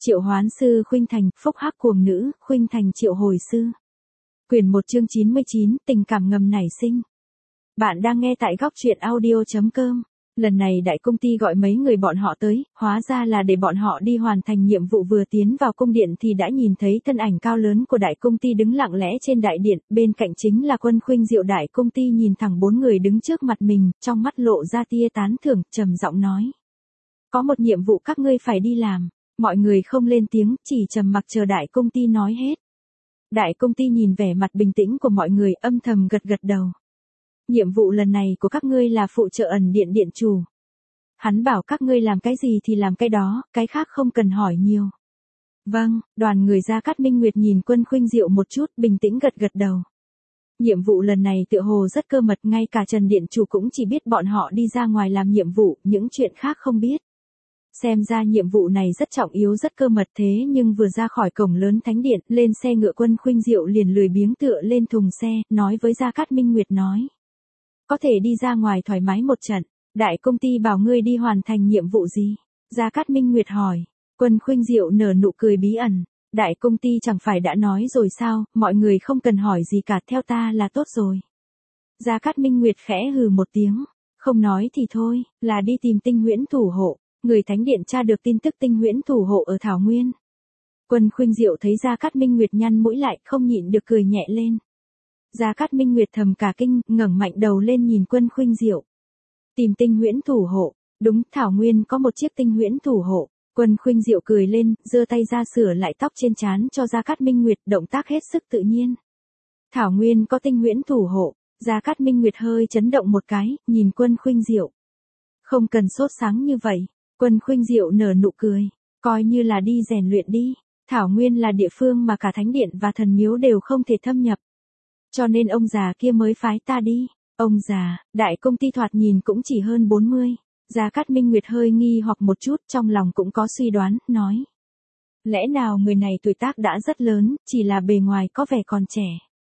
Triệu hoán sư Khuynh Thành, phúc hắc cuồng nữ, Khuynh Thành triệu hồi sư. Quyển 1 chương 99, tình cảm ngầm nảy sinh. Bạn đang nghe tại góc truyện audio.com. Lần này đại công ty gọi mấy người bọn họ tới, hóa ra là để bọn họ đi hoàn thành nhiệm vụ. Vừa tiến vào cung điện thì đã nhìn thấy thân ảnh cao lớn của đại công ty đứng lặng lẽ trên đại điện, bên cạnh chính là Quân Khuynh Diệu. Đại công ty nhìn thẳng bốn người đứng trước mặt mình, trong mắt lộ ra tia tán thưởng, trầm giọng nói. Có một nhiệm vụ các ngươi phải đi làm. Mọi người không lên tiếng, chỉ trầm mặc chờ đại công ty nói hết. Đại công ty nhìn vẻ mặt bình tĩnh của mọi người, âm thầm gật gật đầu. Nhiệm vụ lần này của các ngươi là phụ trợ ẩn điện điện chủ. Hắn bảo các ngươi làm cái gì thì làm cái đó, cái khác không cần hỏi nhiều. Vâng, đoàn người Gia Cát Minh Nguyệt nhìn Quân Khuynh Diệu một chút, bình tĩnh gật gật đầu. Nhiệm vụ lần này tựa hồ rất cơ mật, ngay cả Trần điện chủ cũng chỉ biết bọn họ đi ra ngoài làm nhiệm vụ, những chuyện khác không biết. Xem ra nhiệm vụ này rất trọng yếu, rất cơ mật. Thế nhưng vừa ra khỏi cổng lớn thánh điện, lên xe ngựa Quân Khuynh Diệu liền lười biếng tựa lên thùng xe, nói với Gia Cát Minh Nguyệt nói. Có thể đi ra ngoài thoải mái một trận, đại công ty bảo ngươi đi hoàn thành nhiệm vụ gì? Gia Cát Minh Nguyệt hỏi. Quân Khuynh Diệu nở nụ cười bí ẩn. Đại công ty chẳng phải đã nói rồi sao, mọi người không cần hỏi gì cả, theo ta là tốt rồi. Gia Cát Minh Nguyệt khẽ hừ một tiếng. Không nói thì thôi, là đi tìm Tinh Huyễn thủ hộ. Người thánh điện tra được tin tức Tinh Huyễn thủ hộ ở Thảo Nguyên. Quân Khuynh Diệu thấy Gia Cát Minh Nguyệt nhăn mũi lại, không nhịn được cười nhẹ lên. Gia Cát Minh Nguyệt thầm cả kinh, ngẩng mạnh đầu lên nhìn Quân Khuynh Diệu. Tìm Tinh Huyễn thủ hộ, đúng, Thảo Nguyên có một chiếc Tinh Huyễn thủ hộ. Quân Khuynh Diệu cười lên, giơ tay ra sửa lại tóc trên trán cho Gia Cát Minh Nguyệt, động tác hết sức tự nhiên. Thảo Nguyên có Tinh Huyễn thủ hộ. Gia Cát Minh Nguyệt hơi chấn động một cái, nhìn Quân Khuynh Diệu. Không cần sốt sáng như vậy. Quân Khuynh Diệu nở nụ cười, coi như là đi rèn luyện đi. Thảo Nguyên là địa phương mà cả thánh điện và thần miếu đều không thể thâm nhập. Cho nên ông già kia mới phái ta đi. Ông già, đại công ty thoạt nhìn cũng chỉ hơn 40. Gia Cát Minh Nguyệt hơi nghi hoặc một chút, trong lòng cũng có suy đoán, nói. Lẽ nào người này tuổi tác đã rất lớn, chỉ là bề ngoài có vẻ còn trẻ.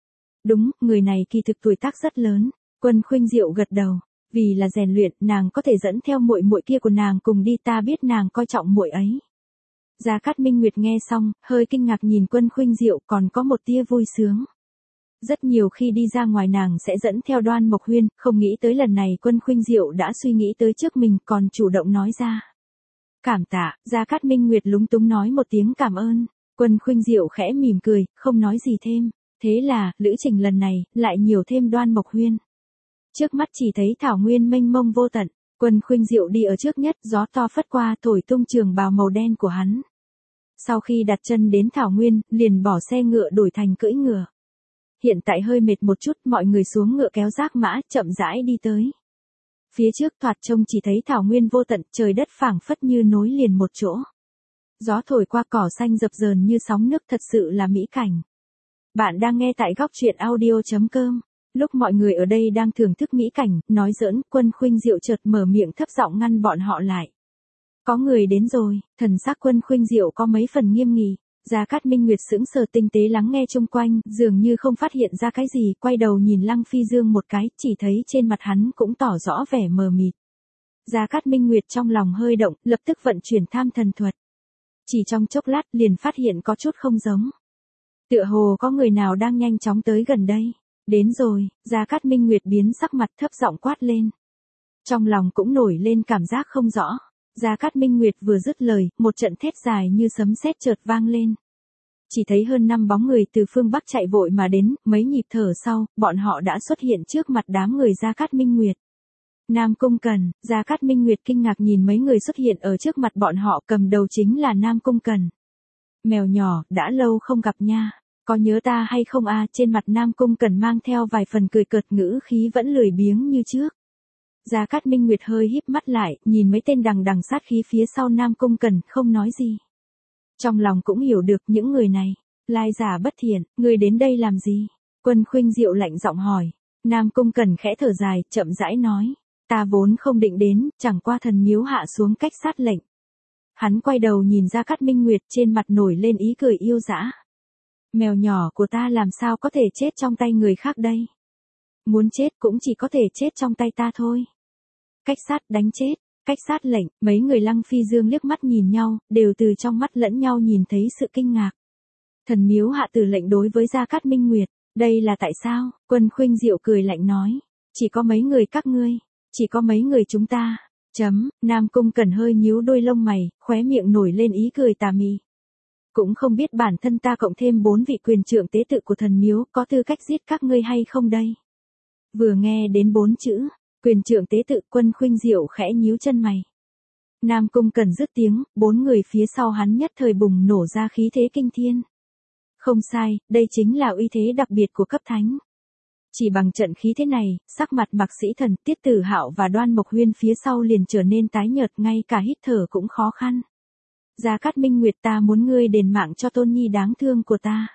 Đúng, người này kỳ thực tuổi tác rất lớn. Quân Khuynh Diệu gật đầu. Vì là rèn luyện, nàng có thể dẫn theo muội muội kia của nàng cùng đi, ta biết nàng coi trọng muội ấy. Gia Cát Minh Nguyệt nghe xong, hơi kinh ngạc nhìn Quân Khuynh Diệu, còn có một tia vui sướng. Rất nhiều khi đi ra ngoài nàng sẽ dẫn theo Đoan Mộc Huyên, không nghĩ tới lần này Quân Khuynh Diệu đã suy nghĩ tới trước mình, còn chủ động nói ra. Cảm tạ. Gia Cát Minh Nguyệt lúng túng nói một tiếng cảm ơn. Quân Khuynh Diệu khẽ mỉm cười, không nói gì thêm. Thế là, lữ trình lần này, lại nhiều thêm Đoan Mộc Huyên. Trước mắt chỉ thấy Thảo Nguyên mênh mông vô tận. Quân Khuynh Diệu đi ở trước nhất, gió to phất qua thổi tung trường bào màu đen của hắn. Sau khi đặt chân đến Thảo Nguyên, liền bỏ xe ngựa đổi thành cưỡi ngựa. Hiện tại hơi mệt một chút, mọi người xuống ngựa kéo giác mã, chậm rãi đi tới. Phía trước thoạt trông chỉ thấy Thảo Nguyên vô tận, trời đất phảng phất như nối liền một chỗ. Gió thổi qua cỏ xanh dập dờn như sóng nước, thật sự là mỹ cảnh. Bạn đang nghe tại góc truyện audio.com. Lúc mọi người ở đây đang thưởng thức mỹ cảnh, nói giỡn, Quân Khuynh Diệu chợt mở miệng thấp giọng ngăn bọn họ lại. Có người đến rồi. Thần sắc Quân Khuynh Diệu có mấy phần nghiêm nghị. Gia Cát Minh Nguyệt sững sờ tinh tế lắng nghe chung quanh, dường như không phát hiện ra cái gì, quay đầu nhìn Lăng Phi Dương một cái, chỉ thấy trên mặt hắn cũng tỏ rõ vẻ mờ mịt. Gia Cát Minh Nguyệt trong lòng hơi động, lập tức vận chuyển tham thần thuật. Chỉ trong chốc lát liền phát hiện có chút không giống. Tựa hồ có người nào đang nhanh chóng tới gần đây. Đến rồi. Gia Cát Minh Nguyệt biến sắc mặt, thấp giọng quát lên. Trong lòng cũng nổi lên cảm giác không rõ. Gia Cát Minh Nguyệt vừa dứt lời, một trận thét dài như sấm sét chợt vang lên. Chỉ thấy hơn 5 bóng người từ phương Bắc chạy vội mà đến, mấy nhịp thở sau, bọn họ đã xuất hiện trước mặt đám người Gia Cát Minh Nguyệt. Nam Cung Cần. Gia Cát Minh Nguyệt kinh ngạc nhìn mấy người xuất hiện ở trước mặt bọn họ, cầm đầu chính là Nam Cung Cần. Mèo nhỏ, đã lâu không gặp nha. Có nhớ ta hay không a? Trên mặt Nam Cung Cần mang theo vài phần cười cợt, ngữ khí vẫn lười biếng như trước. Gia Cát Minh Nguyệt hơi híp mắt lại, nhìn mấy tên đằng đằng sát khí phía sau Nam Cung Cần, không nói gì. Trong lòng cũng hiểu được những người này. Lai giả bất thiện, người đến đây làm gì? Quân Khuynh Diệu lạnh giọng hỏi. Nam Cung Cần khẽ thở dài, chậm rãi nói. Ta vốn không định đến, chẳng qua thần miếu hạ xuống cách sát lệnh. Hắn quay đầu nhìn Gia Cát Minh Nguyệt, trên mặt nổi lên ý cười yêu dã. Mèo nhỏ của ta làm sao có thể chết trong tay người khác đây? Muốn chết cũng chỉ có thể chết trong tay ta thôi. Cách sát đánh chết. cách sát lệnh, mấy người Lăng Phi Dương liếc mắt nhìn nhau, đều từ trong mắt lẫn nhau nhìn thấy sự kinh ngạc. Thần miếu hạ tử lệnh đối với Gia Cát Minh Nguyệt, đây là tại sao? Quân Khuynh Diệu cười lạnh nói, chỉ có mấy người các ngươi, chỉ có mấy người chúng ta. Nam Cung Cẩn hơi nhíu đôi lông mày, khóe miệng nổi lên ý cười tà mị. Cũng không biết bản thân ta cộng thêm 4 vị quyền trưởng tế tự của thần miếu có tư cách giết các ngươi hay không đây. Vừa nghe đến 4 chữ, quyền trưởng tế tự, Quân Khuynh Diệu khẽ nhíu chân mày. Nam Cung Cẩn dứt tiếng, 4 người phía sau hắn nhất thời bùng nổ ra khí thế kinh thiên. Không sai, đây chính là uy thế đặc biệt của cấp thánh. Chỉ bằng trận khí thế này, sắc mặt Mạc Sĩ Thần, Tiết Tử Hạo và Đoan Mộc Huyên phía sau liền trở nên tái nhợt, ngay cả hít thở cũng khó khăn. Gia Cát Minh Nguyệt, ta muốn ngươi đền mạng cho Tôn Nhi đáng thương của ta.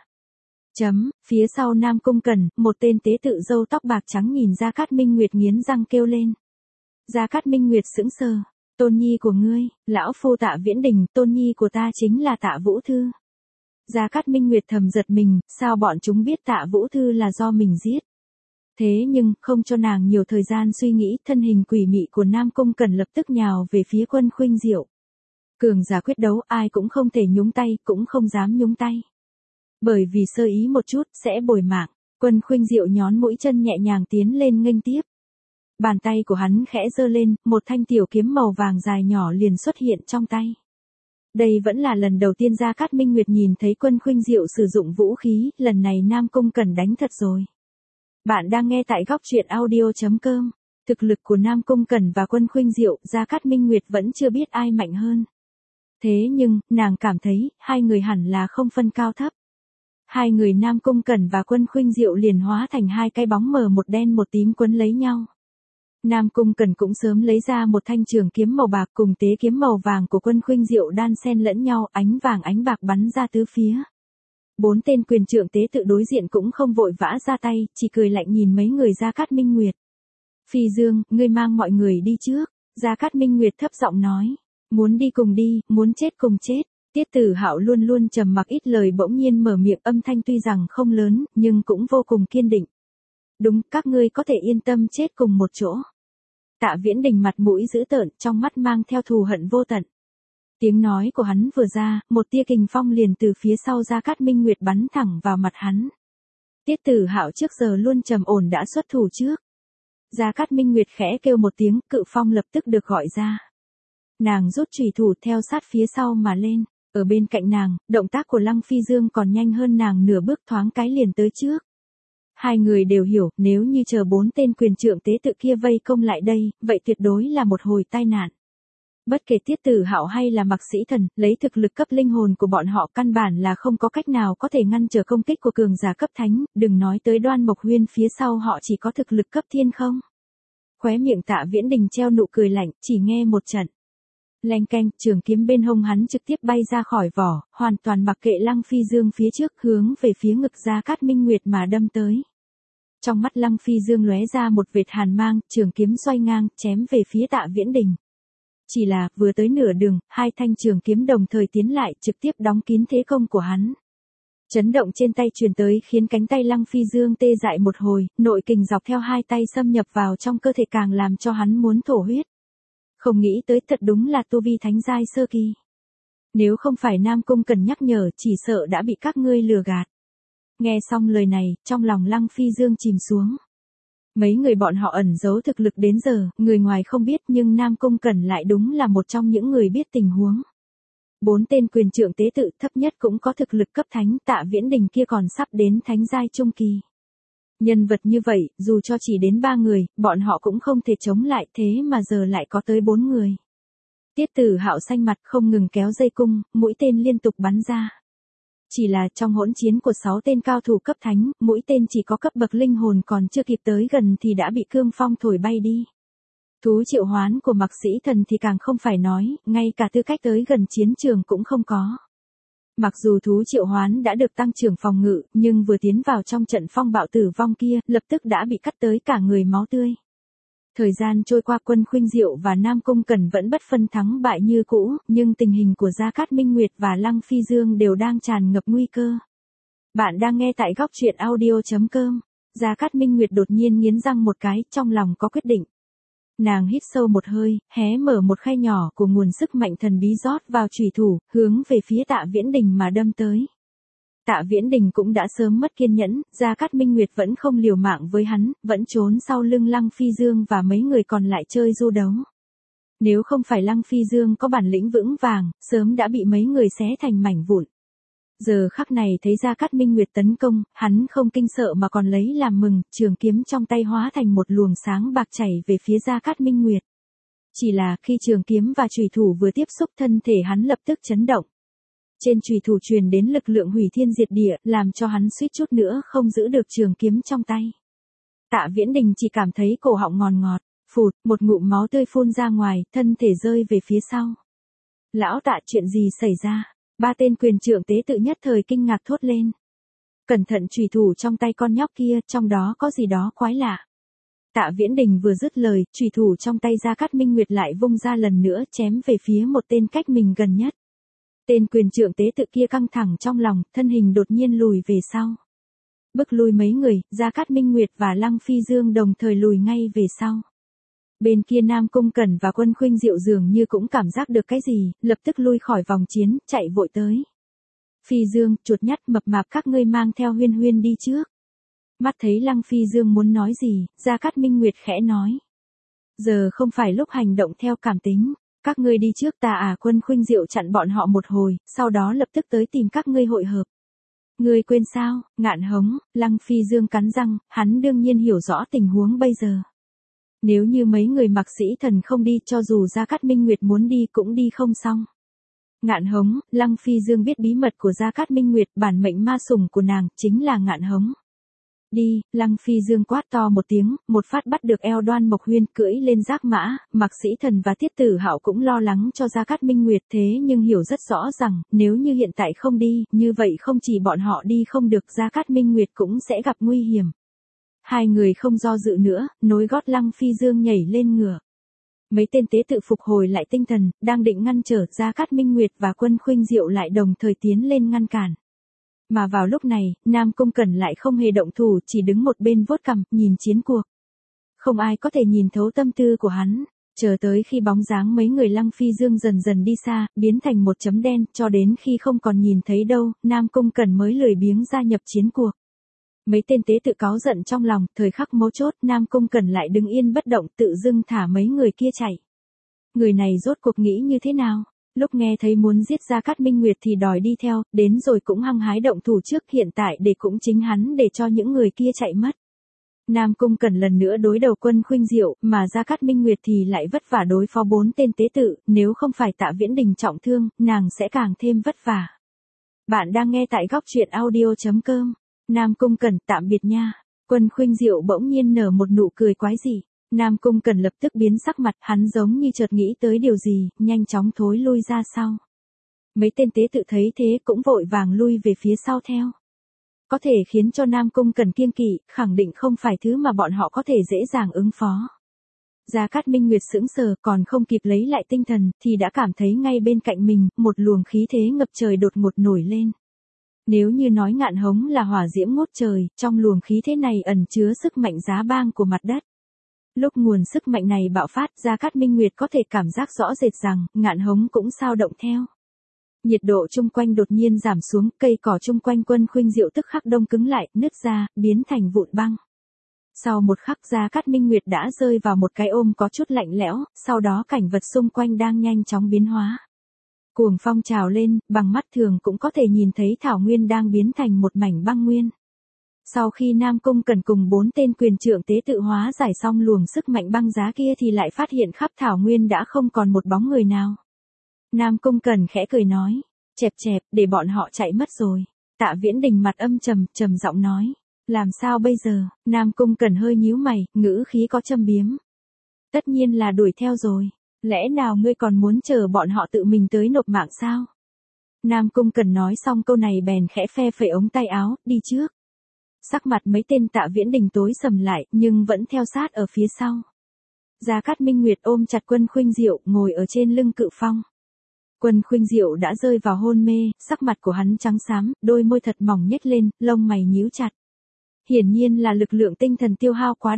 Phía sau Nam Cung Cẩn, một tên tế tự râu tóc bạc trắng nhìn Gia Cát Minh Nguyệt nghiến răng kêu lên. Gia Cát Minh Nguyệt sững sờ, Tôn Nhi của ngươi, lão phu Tạ Viễn Đình, Tôn Nhi của ta chính là Tạ Vũ Thư. Gia Cát Minh Nguyệt thầm giật mình, sao bọn chúng biết Tạ Vũ Thư là do mình giết. Thế nhưng, không cho nàng nhiều thời gian suy nghĩ, thân hình quỷ mị của Nam Cung Cẩn lập tức nhào về phía Quân Khuynh Diệu. Cường giả quyết đấu, ai cũng không thể nhúng tay, cũng không dám nhúng tay. Bởi vì sơ ý một chút, sẽ bồi mạng. Quân Khuynh Diệu nhón mũi chân nhẹ nhàng tiến lên nghênh tiếp. Bàn tay của hắn khẽ giơ lên, một thanh tiểu kiếm màu vàng dài nhỏ liền xuất hiện trong tay. Đây vẫn là lần đầu tiên Gia Cát Minh Nguyệt nhìn thấy Quân Khuynh Diệu sử dụng vũ khí, lần này Nam Cung Cẩn đánh thật rồi. Bạn đang nghe tại góc truyện audio.com. Thực lực của Nam Cung Cẩn và Quân Khuynh Diệu, Gia Cát Minh Nguyệt vẫn chưa biết ai mạnh hơn. Thế nhưng, nàng cảm thấy, hai người hẳn là không phân cao thấp. Hai người Nam Cung Cẩn và Quân Khuynh Diệu liền hóa thành hai cái bóng mờ, một đen một tím quấn lấy nhau. Nam Cung Cẩn cũng sớm lấy ra một thanh trường kiếm màu bạc cùng tế kiếm màu vàng của Quân Khuynh Diệu đan xen lẫn nhau, ánh vàng ánh bạc bắn ra tứ phía. 4 tên quyền trưởng tế tự đối diện cũng không vội vã ra tay, chỉ cười lạnh nhìn mấy người Gia Cát Minh Nguyệt. Phi Dương, ngươi mang mọi người đi trước. Gia Cát Minh Nguyệt thấp giọng nói. Muốn đi cùng đi, muốn chết cùng chết. Tiết Tử Hạo luôn luôn trầm mặc ít lời bỗng nhiên mở miệng, âm thanh tuy rằng không lớn, nhưng cũng vô cùng kiên định. Đúng, các ngươi có thể yên tâm chết cùng một chỗ. Tạ Viễn Đình mặt mũi dữ tợn, trong mắt mang theo thù hận vô tận. Tiếng nói của hắn vừa ra, một tia kình phong liền từ phía sau Gia Cát Minh Nguyệt bắn thẳng vào mặt hắn. Tiết Tử Hạo trước giờ luôn trầm ổn đã xuất thủ trước. Gia Cát Minh Nguyệt khẽ kêu một tiếng, cự phong lập tức được gọi ra. Nàng rút chùy thủ theo sát phía sau mà lên. Ở bên cạnh nàng, động tác của Lăng Phi Dương còn nhanh hơn nàng nửa bước, thoáng cái liền tới trước. Hai người đều hiểu, nếu như chờ 4 tên quyền trưởng tế tự kia vây công lại đây, vậy tuyệt đối là một hồi tai nạn. Bất kể Tiết Tử Hạo hay là Mạc Sĩ Thần, lấy thực lực cấp linh hồn của bọn họ căn bản là không có cách nào có thể ngăn trở công kích của cường giả cấp thánh, đừng nói tới Đoan Mộc Huyên, phía sau họ chỉ có thực lực cấp thiên không. Khóe miệng Tạ Viễn Đình treo nụ cười lạnh, chỉ nghe một trận. Leng keng, trường kiếm bên hông hắn trực tiếp bay ra khỏi vỏ, hoàn toàn mặc kệ Lăng Phi Dương phía trước, hướng về phía ngực Gia Cát Minh Nguyệt mà đâm tới. Trong mắt Lăng Phi Dương lóe ra một vệt hàn mang, trường kiếm xoay ngang, chém về phía Tạ Viễn Đình. Chỉ là, vừa tới nửa đường, hai thanh trường kiếm đồng thời tiến lại, trực tiếp đóng kín thế công của hắn. Chấn động trên tay truyền tới khiến cánh tay Lăng Phi Dương tê dại một hồi, nội kình dọc theo hai tay xâm nhập vào trong cơ thể càng làm cho hắn muốn thổ huyết. Không nghĩ tới, thật đúng là tu vi thánh giai sơ kỳ. Nếu không phải Nam Cung Cẩn nhắc nhở, chỉ sợ đã bị các ngươi lừa gạt. Nghe xong lời này, trong lòng Lăng Phi Dương chìm xuống. Mấy người bọn họ ẩn giấu thực lực đến giờ, người ngoài không biết, nhưng Nam Cung Cẩn lại đúng là một trong những người biết tình huống. 4 tên quyền trưởng tế tự thấp nhất cũng có thực lực cấp thánh, Tạ Viễn Đình kia còn sắp đến thánh giai trung kỳ. Nhân vật như vậy, dù cho chỉ đến 3 người, bọn họ cũng không thể chống lại, thế mà giờ lại có tới 4 người. Tiết Tử Hạo xanh mặt không ngừng kéo dây cung, mũi tên liên tục bắn ra. Chỉ là trong hỗn chiến của 6 tên cao thủ cấp thánh, mũi tên chỉ có cấp bậc linh hồn còn chưa kịp tới gần thì đã bị cương phong thổi bay đi. Thú triệu hoán của Mạc Sĩ Thần thì càng không phải nói, ngay cả tư cách tới gần chiến trường cũng không có. Mặc dù thú triệu hoán đã được tăng trưởng phòng ngự, nhưng vừa tiến vào trong trận phong bạo tử vong kia, lập tức đã bị cắt tới cả người máu tươi. Thời gian trôi qua, Quân Khuynh Diệu và Nam Cung Cẩn vẫn bất phân thắng bại như cũ, nhưng tình hình của Gia Cát Minh Nguyệt và Lăng Phi Dương đều đang tràn ngập nguy cơ. Bạn đang nghe tại góc truyện audio.com. Gia Cát Minh Nguyệt đột nhiên nghiến răng một cái, trong lòng có quyết định. Nàng hít sâu một hơi, hé mở một khay nhỏ của nguồn sức mạnh thần bí rót vào chủy thủ, hướng về phía Tạ Viễn Đình mà đâm tới. Tạ Viễn Đình cũng đã sớm mất kiên nhẫn, Gia Cát Minh Nguyệt vẫn không liều mạng với hắn, vẫn trốn sau lưng Lăng Phi Dương và mấy người còn lại chơi du đấu. Nếu không phải Lăng Phi Dương có bản lĩnh vững vàng, sớm đã bị mấy người xé thành mảnh vụn. Giờ khắc này thấy Gia Cát Minh Nguyệt tấn công, hắn không kinh sợ mà còn lấy làm mừng, trường kiếm trong tay hóa thành một luồng sáng bạc chảy về phía Gia Cát Minh Nguyệt. Chỉ là khi trường kiếm và chùy thủ vừa tiếp xúc thân thể hắn lập tức chấn động. Trên chùy thủ truyền đến lực lượng hủy thiên diệt địa, làm cho hắn suýt chút nữa không giữ được trường kiếm trong tay. Tạ Viễn Đình chỉ cảm thấy cổ họng ngọt ngọt, phụt, một ngụm máu tươi phun ra ngoài, thân thể rơi về phía sau. Lão Tạ, chuyện gì xảy ra? Ba tên quyền trưởng tế tự nhất thời kinh ngạc thốt lên. Cẩn thận chùy thủ trong tay con nhóc kia, trong đó có gì đó quái lạ. Tạ Viễn Đình vừa dứt lời, chùy thủ trong tay Gia Cát Minh Nguyệt lại vung ra lần nữa chém về phía một tên cách mình gần nhất. Tên quyền trưởng tế tự kia căng thẳng trong lòng, thân hình đột nhiên lùi về sau. Bức lui mấy người, Gia Cát Minh Nguyệt và Lăng Phi Dương đồng thời lùi ngay về sau. Bên kia Nam Cung Cẩn và Quân Khuynh Diệu dường như cũng cảm giác được cái gì, lập tức lui khỏi vòng chiến, chạy vội tới. Phi Dương, chuột nhắt mập mạp, các ngươi mang theo Huyên Huyên đi trước. Mắt thấy Lăng Phi Dương muốn nói gì, Gia Cát Minh Nguyệt khẽ nói. Giờ không phải lúc hành động theo cảm tính, các ngươi đi trước ta. Quân Khuynh Diệu chặn bọn họ một hồi, sau đó lập tức tới tìm các ngươi hội hợp. Ngươi quên sao? Ngạn Hống. Lăng Phi Dương cắn răng, hắn đương nhiên hiểu rõ tình huống bây giờ. Nếu như mấy người Mạc Sĩ Thần không đi, cho dù Gia Cát Minh Nguyệt muốn đi cũng đi không xong. Ngạn Hống. Lăng Phi Dương biết bí mật của Gia Cát Minh Nguyệt, bản mệnh ma sủng của nàng chính là Ngạn Hống. Đi. Lăng Phi Dương quát to một tiếng, một phát bắt được eo Đoan Mộc Huyên, cưỡi lên giác mã. Mạc Sĩ Thần và Tiết Tử Hạo cũng lo lắng cho Gia Cát Minh Nguyệt, thế nhưng hiểu rất rõ rằng nếu như hiện tại không đi, như vậy không chỉ bọn họ đi không được, Gia Cát Minh Nguyệt cũng sẽ gặp nguy hiểm. Hai người không do dự nữa, nối gót Lăng Phi Dương nhảy lên ngựa. Mấy tên tế tự phục hồi lại tinh thần, đang định ngăn trở, Gia Cát Minh Nguyệt và Quân Khuynh Diệu lại đồng thời tiến lên ngăn cản. Mà vào lúc này, Nam Cung Cẩn lại không hề động thủ, chỉ đứng một bên vuốt cằm, nhìn chiến cuộc. Không ai có thể nhìn thấu tâm tư của hắn, chờ tới khi bóng dáng mấy người Lăng Phi Dương dần dần đi xa, biến thành một chấm đen, cho đến khi không còn nhìn thấy đâu, Nam Cung Cẩn mới lười biếng gia nhập chiến cuộc. Mấy tên tế tự cáu giận trong lòng, thời khắc mấu chốt, Nam Cung Cẩn lại đứng yên bất động, tự dưng thả mấy người kia chạy. Người này rốt cuộc nghĩ như thế nào? Lúc nghe thấy muốn giết Gia Cát Minh Nguyệt thì đòi đi theo, đến rồi cũng hăng hái động thủ trước, hiện tại để cũng chính hắn để cho những người kia chạy mất. Nam Cung Cẩn lần nữa đối đầu Quân Khuynh Diệu, mà Gia Cát Minh Nguyệt thì lại vất vả đối phó 4 tên tế tự, nếu không phải Tạ Viễn Đình trọng thương, nàng sẽ càng thêm vất vả. Bạn đang nghe tại góc truyện audio.com. Nam Cung Cẩn, tạm biệt nha. Quân Khuynh Diệu bỗng nhiên nở một nụ cười quái dị. Nam Cung Cẩn lập tức biến sắc mặt, hắn giống như chợt nghĩ tới điều gì, nhanh chóng thối lui ra sau. Mấy tên tế tự thấy thế cũng vội vàng lui về phía sau theo. Có thể khiến cho Nam Cung Cẩn kiêng kỵ, khẳng định không phải thứ mà bọn họ có thể dễ dàng ứng phó. Gia Cát Minh Nguyệt sững sờ, còn không kịp lấy lại tinh thần, thì đã cảm thấy ngay bên cạnh mình, một luồng khí thế ngập trời đột ngột nổi lên. Nếu như nói Ngạn Hống là hỏa diễm ngút trời, trong luồng khí thế này ẩn chứa sức mạnh giá bang của mặt đất. Lúc nguồn sức mạnh này bạo phát, Gia Cát Minh Nguyệt có thể cảm giác rõ rệt rằng, Ngạn Hống cũng dao động theo. Nhiệt độ chung quanh đột nhiên giảm xuống, cây cỏ chung quanh Quân Khuynh Diệu tức khắc đông cứng lại, nứt ra, biến thành vụn băng. Sau một khắc, Gia Cát Minh Nguyệt đã rơi vào một cái ôm có chút lạnh lẽo, sau đó cảnh vật xung quanh đang nhanh chóng biến hóa. Cuồng phong trào lên, bằng mắt thường cũng có thể nhìn thấy thảo nguyên đang biến thành một mảnh băng nguyên. Sau khi Nam Cung Cẩn cùng 4 tên quyền trưởng tế tự hóa giải xong luồng sức mạnh băng giá kia thì lại phát hiện khắp thảo nguyên đã không còn một bóng người nào. Nam Cung Cẩn khẽ cười nói, chẹp chẹp, để bọn họ chạy mất rồi. Tạ Viễn Đình mặt âm trầm, trầm giọng nói, làm sao bây giờ? Nam Cung Cẩn hơi nhíu mày, ngữ khí có châm biếm. Tất nhiên là đuổi theo rồi. Lẽ nào ngươi còn muốn chờ bọn họ tự mình tới nộp mạng sao? Nam Cung Cẩn nói xong câu này bèn khẽ phe phẩy ống tay áo, đi trước. Sắc mặt mấy tên Tạ Viễn Đình tối sầm lại, nhưng vẫn theo sát ở phía sau. Gia Cát Minh Nguyệt ôm chặt Quân Khuynh Diệu, ngồi ở trên lưng cự phong. Quân Khuynh Diệu đã rơi vào hôn mê, sắc mặt của hắn trắng xám, đôi môi thật mỏng nhếch lên, lông mày nhíu chặt. Hiển nhiên là lực lượng tinh thần tiêu hao quá độ.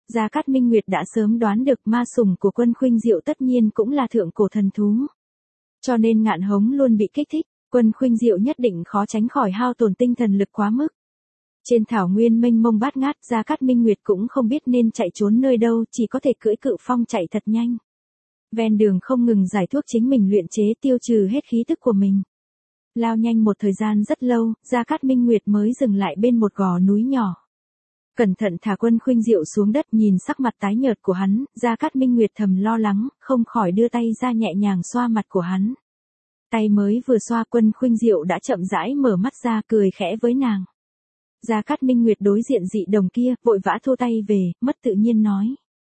Gia Cát Minh Nguyệt đã sớm đoán được ma sủng của Quân Khuynh Diệu tất nhiên cũng là thượng cổ thần thú. Cho nên Ngạn Hống luôn bị kích thích, Quân Khuynh Diệu nhất định khó tránh khỏi hao tổn tinh thần lực quá mức. Trên thảo nguyên mênh mông bát ngát, Gia Cát Minh Nguyệt cũng không biết nên chạy trốn nơi đâu, chỉ có thể cưỡi Cự Phong chạy thật nhanh. Ven đường không ngừng giải thuốc chính mình luyện chế tiêu trừ hết khí tức của mình. Lao nhanh một thời gian rất lâu, Gia Cát Minh Nguyệt mới dừng lại bên một gò núi nhỏ. Cẩn thận thả Quân Khuynh Diệu xuống đất, nhìn sắc mặt tái nhợt của hắn, Gia Cát Minh Nguyệt thầm lo lắng, không khỏi đưa tay ra nhẹ nhàng xoa mặt của hắn. Tay mới vừa xoa, Quân Khuynh Diệu đã chậm rãi mở mắt ra, cười khẽ với nàng. Gia Cát Minh Nguyệt đối diện dị đồng kia, vội vã thu tay về, mất tự nhiên nói.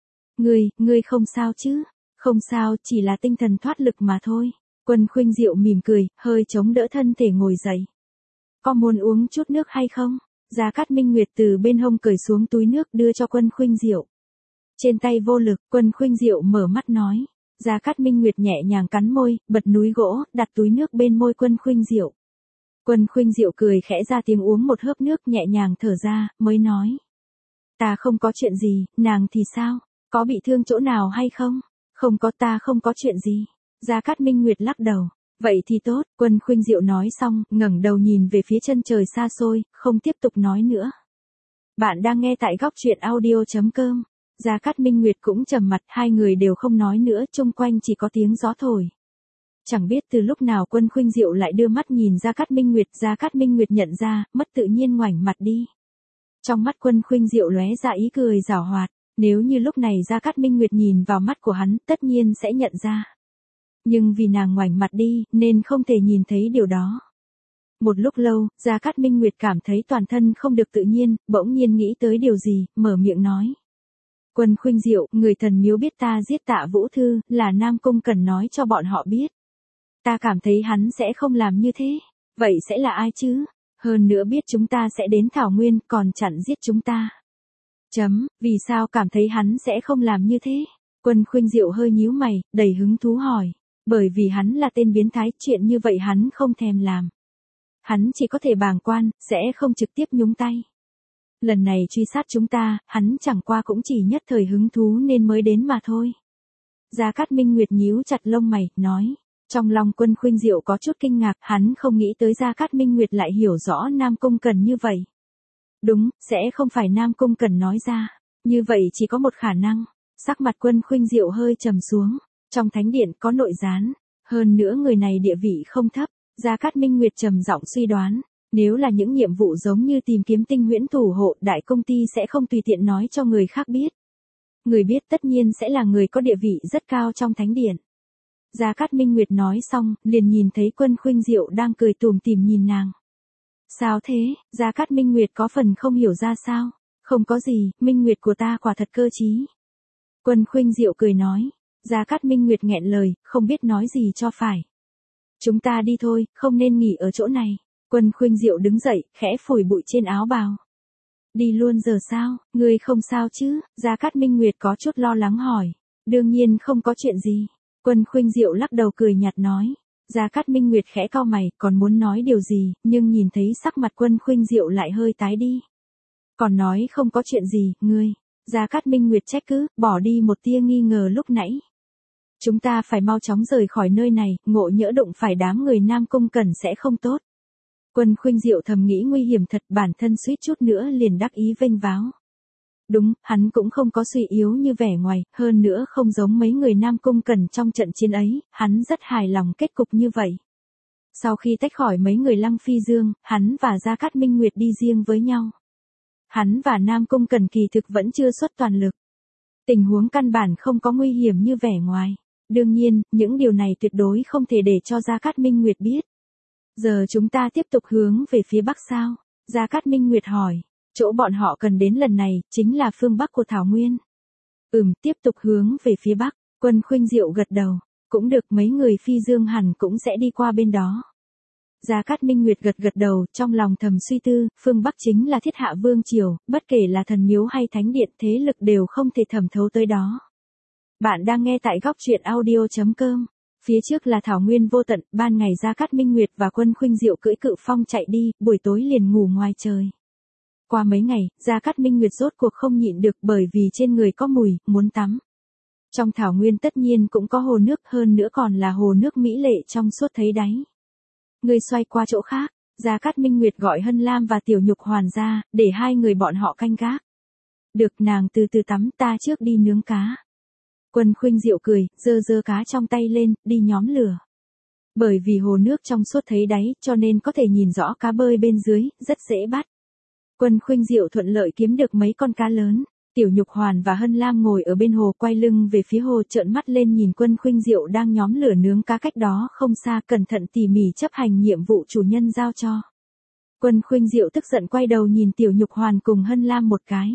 Ngươi không sao chứ? Không sao, chỉ là tinh thần thoát lực mà thôi. Quân Khuynh Diệu mỉm cười, hơi chống đỡ thân thể ngồi dậy. Có muốn uống chút nước hay không? Gia Cát Minh Nguyệt từ bên hông cởi xuống túi nước đưa cho Quân Khuynh Diệu. Trên tay vô lực, Quân Khuynh Diệu mở mắt nói. Gia Cát Minh Nguyệt nhẹ nhàng cắn môi, bật núi gỗ, đặt túi nước bên môi Quân Khuynh Diệu. Quân Khuynh Diệu cười khẽ ra tiếng, uống một hớp nước nhẹ nhàng thở ra, mới nói. Ta không có chuyện gì, nàng thì sao? Có bị thương chỗ nào hay không? Không có, ta không có chuyện gì. Gia Cát Minh Nguyệt lắc đầu. Vậy thì tốt, Quân Khuynh Diệu nói xong, ngẩng đầu nhìn về phía chân trời xa xôi, không tiếp tục nói nữa. Bạn đang nghe tại góc truyện audio.com. Gia Cát Minh Nguyệt cũng trầm mặt, hai người đều không nói nữa, chung quanh chỉ có tiếng gió thổi. Chẳng biết từ lúc nào Quân Khuynh Diệu lại đưa mắt nhìn Gia Cát Minh Nguyệt, Gia Cát Minh Nguyệt nhận ra, mất tự nhiên ngoảnh mặt đi. Trong mắt Quân Khuynh Diệu lóe ra ý cười giảo hoạt, nếu như lúc này Gia Cát Minh Nguyệt nhìn vào mắt của hắn, tất nhiên sẽ nhận ra. Nhưng vì nàng ngoảnh mặt đi, nên không thể nhìn thấy điều đó. Một lúc lâu, Gia Cát Minh Nguyệt cảm thấy toàn thân không được tự nhiên, bỗng nhiên nghĩ tới điều gì, mở miệng nói. Quân Khuynh Diệu, người thần miếu biết ta giết Tạ Vũ Thư, là Nam Cung cần nói cho bọn họ biết. Ta cảm thấy hắn sẽ không làm như thế. Vậy sẽ là ai chứ? Hơn nữa biết chúng ta sẽ đến Thảo Nguyên, còn chặn giết chúng ta. Vì sao cảm thấy hắn sẽ không làm như thế? Quân Khuynh Diệu hơi nhíu mày, đầy hứng thú hỏi. Bởi vì hắn là tên biến thái, chuyện như vậy hắn không thèm làm. Hắn chỉ có thể bàng quan, sẽ không trực tiếp nhúng tay. Lần này truy sát chúng ta, hắn chẳng qua cũng chỉ nhất thời hứng thú nên mới đến mà thôi. Gia Cát Minh Nguyệt nhíu chặt lông mày, nói. Trong lòng Quân Khuynh Diệu có chút kinh ngạc, hắn không nghĩ tới Gia Cát Minh Nguyệt lại hiểu rõ Nam Cung Cần như vậy. Đúng, sẽ không phải Nam Cung Cần nói ra. Như vậy chỉ có một khả năng. Sắc mặt Quân Khuynh Diệu hơi trầm xuống. Trong thánh điện có nội gián. Hơn nữa người này địa vị không thấp. Gia Cát Minh Nguyệt trầm giọng suy đoán. Nếu là những nhiệm vụ giống như tìm kiếm tinh huyễn thủ hộ, đại công ty sẽ không tùy tiện nói cho người khác biết. Người biết tất nhiên sẽ là người có địa vị rất cao trong thánh điện. Gia Cát Minh Nguyệt nói xong, liền nhìn thấy Quân Khuynh Diệu đang cười tủm tỉm nhìn nàng. Sao thế? Gia Cát Minh Nguyệt có phần không hiểu ra sao. Không có gì, Minh Nguyệt của ta quả thật cơ trí. Quân Khuynh Diệu cười nói. Gia Cát Minh Nguyệt nghẹn lời, không biết nói gì cho phải. Chúng ta đi thôi, không nên nghỉ ở chỗ này. Quân Khuynh Diệu đứng dậy, khẽ phủi bụi trên áo bào. Đi luôn giờ sao? Ngươi không sao chứ? Gia Cát Minh Nguyệt có chút lo lắng hỏi. Đương nhiên không có chuyện gì. Quân Khuynh Diệu lắc đầu cười nhạt nói. Gia Cát Minh Nguyệt khẽ cau mày, còn muốn nói điều gì, nhưng nhìn thấy sắc mặt Quân Khuynh Diệu lại hơi tái đi. Còn nói không có chuyện gì, ngươi. Gia Cát Minh Nguyệt trách cứ, bỏ đi một tia nghi ngờ lúc nãy. Chúng ta phải mau chóng rời khỏi nơi này, ngộ nhỡ đụng phải đám người Nam Cung Cần sẽ không tốt. Quân Khuynh Diệu thầm nghĩ nguy hiểm thật, bản thân suýt chút nữa liền đắc ý vênh váo. Đúng, hắn cũng không có suy yếu như vẻ ngoài, hơn nữa không giống mấy người Nam Cung Cần trong trận chiến ấy, hắn rất hài lòng kết cục như vậy. Sau khi tách khỏi mấy người Lăng Phi Dương, hắn và Gia Cát Minh Nguyệt đi riêng với nhau. Hắn và Nam Cung Cần kỳ thực vẫn chưa xuất toàn lực. Tình huống căn bản không có nguy hiểm như vẻ ngoài. Đương nhiên, những điều này tuyệt đối không thể để cho Gia Cát Minh Nguyệt biết. Giờ chúng ta tiếp tục hướng về phía bắc sao? Gia Cát Minh Nguyệt hỏi. Chỗ bọn họ cần đến lần này, chính là phương bắc của Thảo Nguyên. Tiếp tục hướng về phía bắc. Quân Khuynh Diệu gật đầu. Cũng được, mấy người Phi Dương hẳn cũng sẽ đi qua bên đó. Gia Cát Minh Nguyệt gật gật đầu, trong lòng thầm suy tư, phương bắc chính là Thiết Hạ Vương Triều, bất kể là thần miếu hay thánh điện, thế lực đều không thể thẩm thấu tới đó. Bạn đang nghe tại góc truyện audio.com. Phía trước là Thảo Nguyên vô tận, ban ngày Gia Cát Minh Nguyệt và Quân Khuynh Diệu cưỡi Cự Phong chạy đi, buổi tối liền ngủ ngoài trời. Qua mấy ngày, Gia Cát Minh Nguyệt rốt cuộc không nhịn được bởi vì trên người có mùi, muốn tắm. Trong thảo nguyên tất nhiên cũng có hồ nước, hơn nữa còn là hồ nước mỹ lệ trong suốt thấy đáy. Người xoay qua chỗ khác, Gia Cát Minh Nguyệt gọi Hân Lam và Tiểu Nhục Hoàn ra, để hai người bọn họ canh gác. Được, nàng từ từ tắm, ta trước đi nướng cá. Quân Khuynh Diệu cười, giơ cá trong tay lên, đi nhóm lửa. Bởi vì hồ nước trong suốt thấy đáy, cho nên có thể nhìn rõ cá bơi bên dưới, rất dễ bắt. Quân Khuynh Diệu thuận lợi kiếm được mấy con cá lớn. Tiểu Nhục Hoàn và Hân Lam ngồi ở bên hồ, quay lưng về phía hồ, trợn mắt lên nhìn Quân Khuynh Diệu đang nhóm lửa nướng cá cách đó không xa, cẩn thận tỉ mỉ chấp hành nhiệm vụ chủ nhân giao cho. Quân Khuynh Diệu tức giận quay đầu nhìn Tiểu Nhục Hoàn cùng Hân Lam một cái.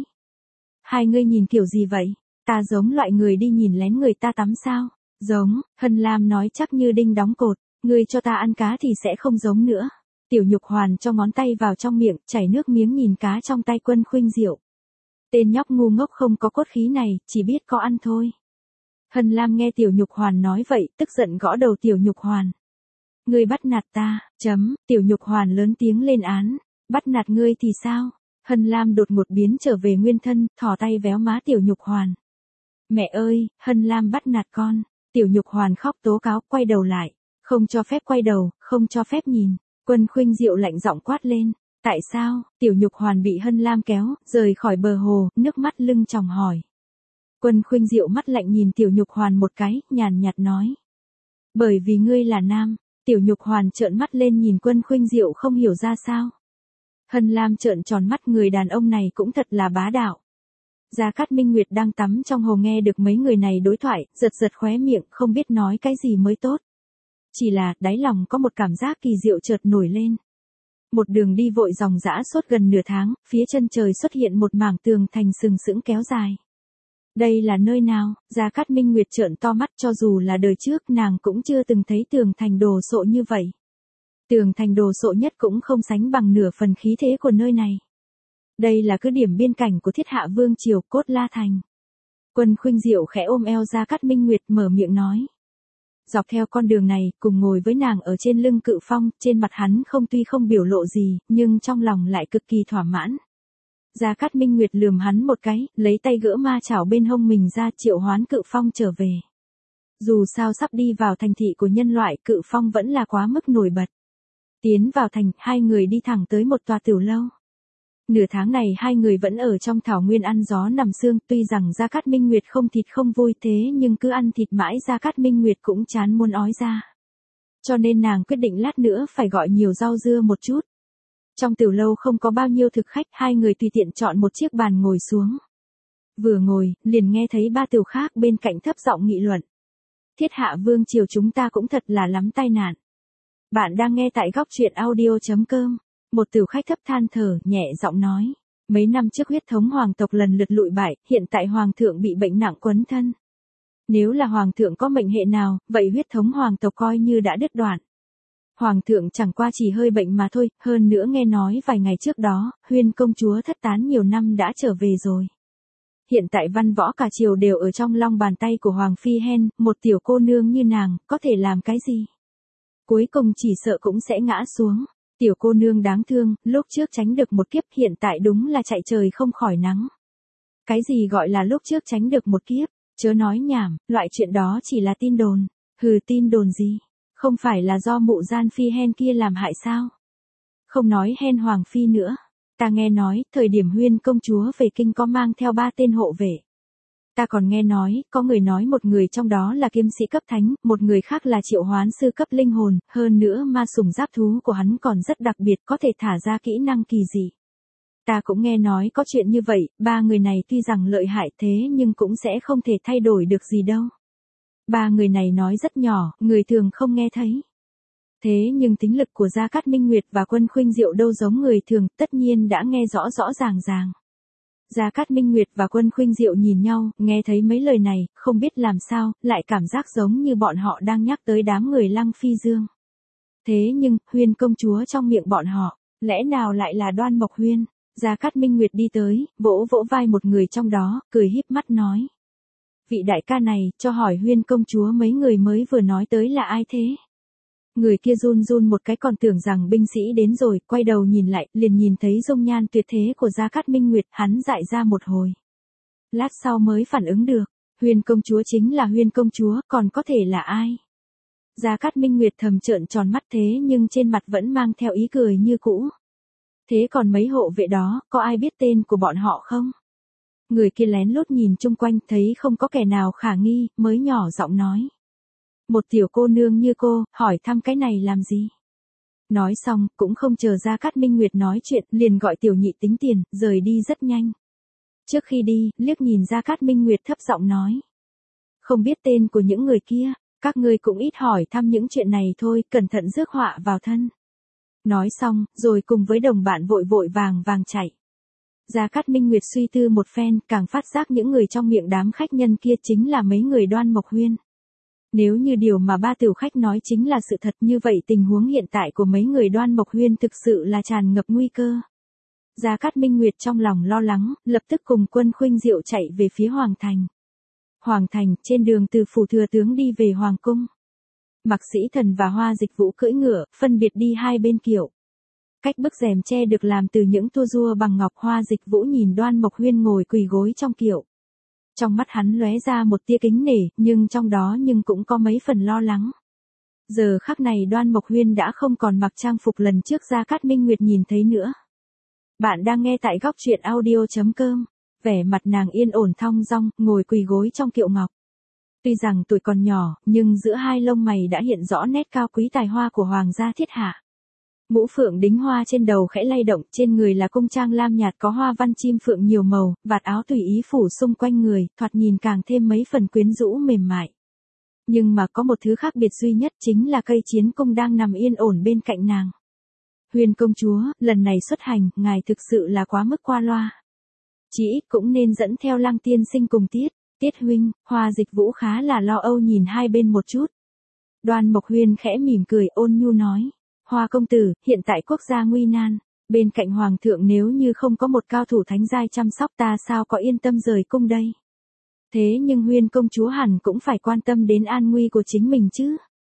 Hai ngươi nhìn kiểu gì vậy? Ta giống loại người đi nhìn lén người ta tắm sao? Giống, Hân Lam nói chắc như đinh đóng cột, ngươi cho ta ăn cá thì sẽ không giống nữa. Tiểu Nhục Hoàn cho ngón tay vào trong miệng, chảy nước miếng nhìn cá trong tay Quân Khuynh Diệu. Tên nhóc ngu ngốc không có cốt khí này, chỉ biết có ăn thôi. Hân Lam nghe Tiểu Nhục Hoàn nói vậy, tức giận gõ đầu Tiểu Nhục Hoàn. Ngươi bắt nạt ta, Tiểu Nhục Hoàn lớn tiếng lên án. Bắt nạt ngươi thì sao? Hân Lam đột ngột biến trở về nguyên thân, thò tay véo má Tiểu Nhục Hoàn. Mẹ ơi, Hân Lam bắt nạt con. Tiểu Nhục Hoàn khóc tố cáo, quay đầu lại. Không cho phép quay đầu, không cho phép nhìn. Quân Khuynh Diệu lạnh giọng quát lên. Tại sao? Tiểu Nhục Hoàn bị Hân Lam kéo, rời khỏi bờ hồ, nước mắt lưng tròng hỏi. Quân Khuynh Diệu mắt lạnh nhìn Tiểu Nhục Hoàn một cái, nhàn nhạt nói. Bởi vì ngươi là nam. Tiểu Nhục Hoàn trợn mắt lên nhìn Quân Khuynh Diệu không hiểu ra sao. Hân Lam trợn tròn mắt, người đàn ông này cũng thật là bá đạo. Gia Cát Minh Nguyệt đang tắm trong hồ nghe được mấy người này đối thoại, giật khóe miệng, không biết nói cái gì mới tốt. Chỉ là, đáy lòng có một cảm giác kỳ diệu chợt nổi lên. Một đường đi vội dòng dã suốt gần nửa tháng, phía chân trời xuất hiện một mảng tường thành sừng sững kéo dài. Đây là nơi nào? Gia Cát Minh Nguyệt trợn to mắt, cho dù là đời trước nàng cũng chưa từng thấy tường thành đồ sộ như vậy. Tường thành đồ sộ nhất cũng không sánh bằng nửa phần khí thế của nơi này. Đây là cứ điểm biên cảnh của Thiết Hạ Vương triều, Cốt La Thành. Quân Khuynh Diệu khẽ ôm eo Gia Cát Minh Nguyệt, mở miệng nói. Dọc theo con đường này, cùng ngồi với nàng ở trên lưng Cự Phong, trên mặt hắn tuy không biểu lộ gì, nhưng trong lòng lại cực kỳ thỏa mãn. Gia Cát Minh Nguyệt lườm hắn một cái, lấy tay gỡ ma chảo bên hông mình ra, triệu hoán Cự Phong trở về. Dù sao sắp đi vào thành thị của nhân loại, Cự Phong vẫn là quá mức nổi bật. Tiến vào thành, hai người đi thẳng tới một tòa tiểu lâu. Nửa tháng này hai người vẫn ở trong thảo nguyên ăn gió nằm sương, tuy rằng Gia Cát Minh Nguyệt không thịt không vui, thế nhưng cứ ăn thịt mãi Gia Cát Minh Nguyệt cũng chán muốn ói ra. Cho nên nàng quyết định lát nữa phải gọi nhiều rau dưa một chút. Trong tiểu lâu không có bao nhiêu thực khách, hai người tùy tiện chọn một chiếc bàn ngồi xuống. Vừa ngồi, liền nghe thấy ba tiểu khác bên cạnh thấp giọng nghị luận. Thiết Hạ Vương triều chúng ta cũng thật là lắm tai nạn. Bạn đang nghe tại góc truyện audio.com. Một tiểu khách thấp than thở, nhẹ giọng nói. Mấy năm trước huyết thống hoàng tộc lần lượt lụi bại, hiện tại hoàng thượng bị bệnh nặng quấn thân. Nếu là hoàng thượng có mệnh hệ nào, vậy huyết thống hoàng tộc coi như đã đứt đoạn. Hoàng thượng chẳng qua chỉ hơi bệnh mà thôi, hơn nữa nghe nói vài ngày trước đó, Huyên công chúa thất tán nhiều năm đã trở về rồi. Hiện tại văn võ cả triều đều ở trong lòng bàn tay của Hoàng Phi Hen, một tiểu cô nương như nàng, có thể làm cái gì? Cuối cùng chỉ sợ cũng sẽ ngã xuống. Tiểu cô nương đáng thương, lúc trước tránh được một kiếp, hiện tại đúng là chạy trời không khỏi nắng. Cái gì gọi là lúc trước tránh được một kiếp? Chớ nói nhảm, loại chuyện đó chỉ là tin đồn. Hừ, tin đồn gì? Không phải là do mụ gian Phi Hen kia làm hại sao? Không nói Hen Hoàng Phi nữa. Ta nghe nói, thời điểm Huyên công chúa về kinh có mang theo 3 tên hộ vệ. Ta còn nghe nói, có người nói một người trong đó là kiếm sĩ cấp thánh, một người khác là triệu hoán sư cấp linh hồn, hơn nữa ma sủng giáp thú của hắn còn rất đặc biệt, có thể thả ra kỹ năng kỳ dị. Ta cũng nghe nói có chuyện như vậy, 3 người này tuy rằng lợi hại thế nhưng cũng sẽ không thể thay đổi được gì đâu. 3 người này nói rất nhỏ, người thường không nghe thấy. Thế nhưng tính lực của Gia Cát Minh Nguyệt và Quân Khuynh Diệu đâu giống người thường, tất nhiên đã nghe rõ ràng. Gia Cát Minh Nguyệt và Quân Khuynh Diệu nhìn nhau, nghe thấy mấy lời này, không biết làm sao, lại cảm giác giống như bọn họ đang nhắc tới đám người Lăng Phi Dương. Thế nhưng, Huyên công chúa trong miệng bọn họ, lẽ nào lại là Đoan Mộc Huyên? Gia Cát Minh Nguyệt đi tới, vỗ vai một người trong đó, cười híp mắt nói. Vị đại ca này, cho hỏi Huyên công chúa mấy người mới vừa nói tới là ai thế? Người kia run run một cái còn tưởng rằng binh sĩ đến rồi, quay đầu nhìn lại, liền nhìn thấy dung nhan tuyệt thế của Gia Cát Minh Nguyệt, hắn dại ra một hồi. Lát sau mới phản ứng được, Huyền công chúa chính là Huyền công chúa, còn có thể là ai? Gia Cát Minh Nguyệt thầm trợn tròn mắt thế nhưng trên mặt vẫn mang theo ý cười như cũ. Thế còn mấy hộ vệ đó, có ai biết tên của bọn họ không? Người kia lén lút nhìn chung quanh thấy không có kẻ nào khả nghi, mới nhỏ giọng nói. Một tiểu cô nương như cô, hỏi thăm cái này làm gì? Nói xong, cũng không chờ Gia Cát Minh Nguyệt nói chuyện, liền gọi tiểu nhị tính tiền, rời đi rất nhanh. Trước khi đi, liếc nhìn Gia Cát Minh Nguyệt thấp giọng nói. Không biết tên của những người kia, các ngươi cũng ít hỏi thăm những chuyện này thôi, cẩn thận rước họa vào thân. Nói xong, rồi cùng với đồng bạn vội vội vàng vàng chạy. Gia Cát Minh Nguyệt suy tư một phen, càng phát giác những người trong miệng đám khách nhân kia chính là mấy người Đoan Mộc Huyên. Nếu như điều mà ba tiểu khách nói chính là sự thật, như vậy tình huống hiện tại của mấy người Đoan Mộc Huyên thực sự là tràn ngập nguy cơ. Gia Cát Minh Nguyệt trong lòng lo lắng, lập tức cùng Quân Khuynh Diệu chạy về phía Hoàng Thành. Hoàng Thành, trên đường từ phủ thừa tướng đi về Hoàng Cung. Mạc Sĩ Thần và Hoa Dịch Vũ cưỡi ngựa, phân biệt đi hai bên kiệu. Cách bức rèm tre được làm từ những tua rua bằng ngọc. Hoa Dịch Vũ nhìn Đoan Mộc Huyên ngồi quỳ gối trong kiệu. Trong mắt hắn lóe ra một tia kính nể, nhưng trong đó cũng có mấy phần lo lắng. Giờ khắc này Đoan Mộc Huyên đã không còn mặc trang phục lần trước Gia Cát Minh Nguyệt nhìn thấy nữa. Bạn đang nghe tại góc truyện audio.com. Vẻ mặt nàng yên ổn thong dong, ngồi quỳ gối trong kiệu ngọc. Tuy rằng tuổi còn nhỏ, nhưng giữa hai lông mày đã hiện rõ nét cao quý tài hoa của Hoàng gia Thiết Hạ. Mũ phượng đính hoa trên đầu khẽ lay động, trên người là cung trang lam nhạt có hoa văn chim phượng nhiều màu, vạt áo tùy ý phủ xung quanh người, thoạt nhìn càng thêm mấy phần quyến rũ mềm mại. Nhưng mà có một thứ khác biệt duy nhất chính là cây chiến cung đang nằm yên ổn bên cạnh nàng. Huyền công chúa, lần này xuất hành, ngài thực sự là quá mức qua loa. Chỉ ít cũng nên dẫn theo Lăng tiên sinh cùng Tiết huynh. Hoa Dịch Vũ khá là lo âu nhìn hai bên một chút. Đoan Mộc Huyên khẽ mỉm cười ôn nhu nói. Hoa công tử, hiện tại quốc gia nguy nan. Bên cạnh hoàng thượng nếu như không có một cao thủ thánh giai chăm sóc ta sao có yên tâm rời cung đây. Thế nhưng Huyên công chúa hẳn cũng phải quan tâm đến an nguy của chính mình chứ.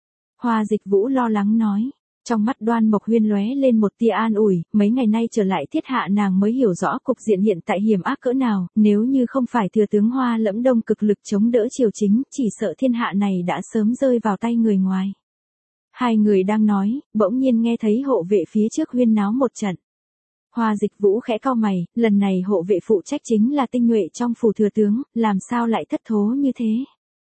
Hoa Dịch Vũ lo lắng nói. Trong mắt Đoan Mộc Huyên lóe lên một tia an ủi, mấy ngày nay trở lại Thiết Hạ nàng mới hiểu rõ cục diện hiện tại hiểm ác cỡ nào, nếu như không phải thừa tướng Hoa Lẫm Đông cực lực chống đỡ triều chính, chỉ sợ thiên hạ này đã sớm rơi vào tay người ngoài. Hai người đang nói, bỗng nhiên nghe thấy hộ vệ phía trước huyên náo một trận. Hoa Dịch Vũ khẽ cau mày, lần này hộ vệ phụ trách chính là tinh nhuệ trong phủ thừa tướng, làm sao lại thất thố như thế?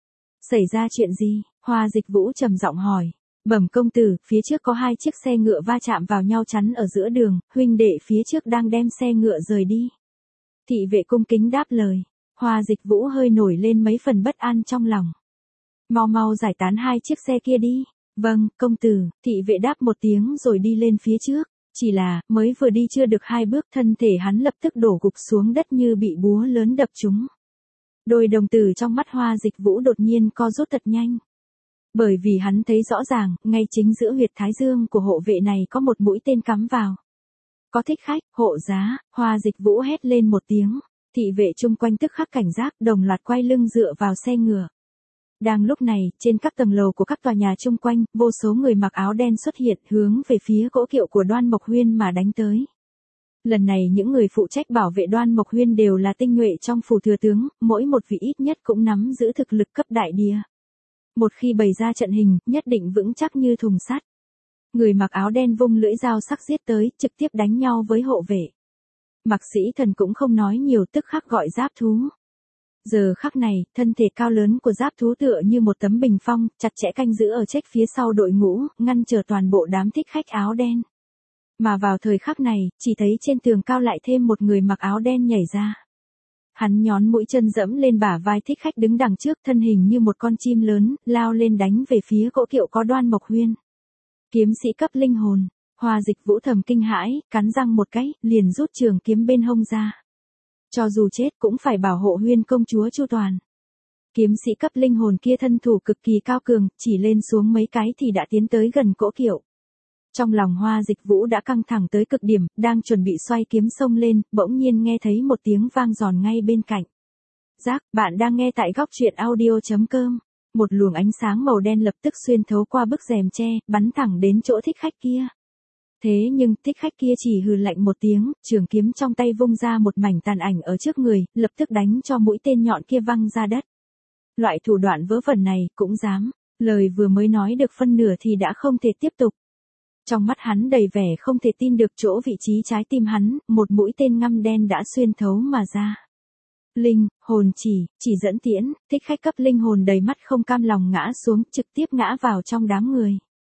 Xảy ra chuyện gì? Hoa Dịch Vũ trầm giọng hỏi. Bẩm công tử, phía trước có hai chiếc xe ngựa va chạm vào nhau chắn ở giữa đường, huynh đệ phía trước đang đem xe ngựa rời đi. Thị vệ cung kính đáp lời. Hoa Dịch Vũ hơi nổi lên mấy phần bất an trong lòng. Mau mau giải tán hai chiếc xe kia đi. Vâng, công tử. Thị vệ đáp một tiếng rồi đi lên phía trước. Chỉ là, mới vừa đi chưa được hai bước thân thể hắn lập tức đổ gục xuống đất như bị búa lớn đập trúng. Đôi đồng tử trong mắt Hoa Dịch Vũ đột nhiên co rút thật nhanh. Bởi vì hắn thấy rõ ràng, ngay chính giữa huyệt thái dương của hộ vệ này có một mũi tên cắm vào. Có thích khách, hộ giá. Hoa Dịch Vũ hét lên một tiếng. Thị vệ chung quanh tức khắc cảnh giác, đồng loạt quay lưng dựa vào xe ngựa. Đang lúc này, trên các tầng lầu của các tòa nhà chung quanh, vô số người mặc áo đen xuất hiện hướng về phía cỗ kiệu của Đoan Mộc Huyên mà đánh tới. Lần này những người phụ trách bảo vệ Đoan Mộc Huyên đều là tinh nhuệ trong phủ thừa tướng, mỗi một vị ít nhất cũng nắm giữ thực lực cấp đại địa. Một khi bày ra trận hình, nhất định vững chắc như thùng sắt. Người mặc áo đen vung lưỡi dao sắc giết tới, trực tiếp đánh nhau với hộ vệ. Mạc Sĩ Thần cũng không nói nhiều, tức khắc gọi Giáp Thú. Giờ khắc này, thân thể cao lớn của Giáp Thú tựa như một tấm bình phong, chặt chẽ canh giữ ở trách phía sau đội ngũ, ngăn chờ toàn bộ đám thích khách áo đen. Mà vào thời khắc này, chỉ thấy trên tường cao lại thêm một người mặc áo đen nhảy ra. Hắn nhón mũi chân dẫm lên bả vai thích khách đứng đằng trước, thân hình như một con chim lớn, lao lên đánh về phía cỗ kiệu có Đoan Mộc Huyên. Kiếm sĩ cấp linh hồn. Hoa Dịch Vũ thầm kinh hãi, cắn răng một cái, liền rút trường kiếm bên hông ra. Cho dù chết cũng phải bảo hộ Huyên công chúa chu toàn. Kiếm sĩ cấp linh hồn kia thân thủ cực kỳ cao cường, chỉ lên xuống mấy cái thì đã tiến tới gần cỗ kiệu. Trong lòng Hoa Dịch Vũ đã căng thẳng tới cực điểm, đang chuẩn bị xoay kiếm xông lên, bỗng nhiên nghe thấy một tiếng vang giòn ngay bên cạnh. Giác, bạn đang nghe tại góc truyện audio.com. Một luồng ánh sáng màu đen lập tức xuyên thấu qua bức rèm tre, bắn thẳng đến chỗ thích khách kia. Thế nhưng thích khách kia chỉ hừ lạnh một tiếng, trường kiếm trong tay vung ra một mảnh tàn ảnh ở trước người, lập tức đánh cho mũi tên nhọn kia văng ra đất. Loại thủ đoạn vớ vẩn này cũng dám, lời vừa mới nói được phân nửa thì đã không thể tiếp tục. Trong mắt hắn đầy vẻ không thể tin được chỗ vị trí trái tim hắn, một mũi tên ngăm đen đã xuyên thấu mà ra. Linh, hồn chỉ dẫn tiễn, thích khách cấp linh hồn đầy mắt không cam lòng ngã xuống, trực tiếp ngã vào trong đám người.